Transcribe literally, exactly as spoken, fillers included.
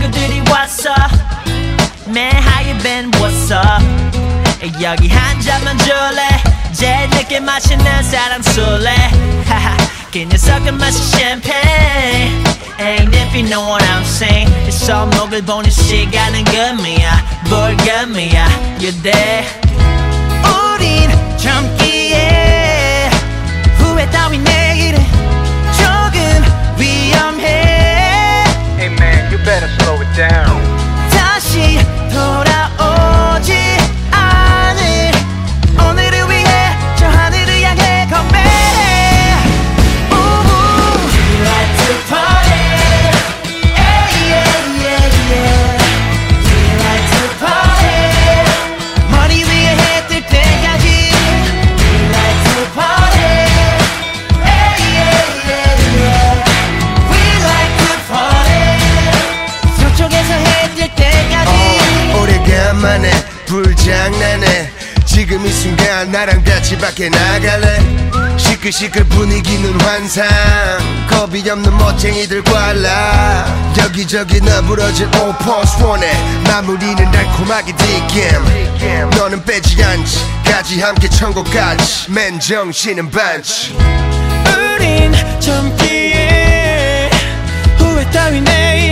모두들이 왔어 Man how you been what's up 여기 한 잔만 줄래 제일 늦게 마시는 사람 술래 하하 그 녀석은 마시 샴페인 Ain't if you know what I'm saying 이 손목을 보는 시간은 금이야 뭘 금이야 You there 우린 젊기에 후회 따윈 내일은 조금 위험해 Hey man, you better slow it down 다시 돌아오지 않을 오늘을 위해 저 하늘을 향해 건배 We like to party yeah, yeah, yeah, yeah. We like to party 머리 위에 해 뜰 때까지 We like to party yeah, yeah, yeah, yeah. We like to party 서쪽에서 해 뜰 때까지 어, 오래간만에 불장난해 지금 이 순간 나랑 같이 밖에 나갈래 시끌시끌 분위기는 환상 겁이 없는 멋쟁이들 꽐라 여기저기 너부러진 오퍼스 원해 마무리는 달콤하게 디겜 너는 빼지 않지 까지 함께 천국까지 맨 정신은 반치 우린 젊기에 후회 따윈 내일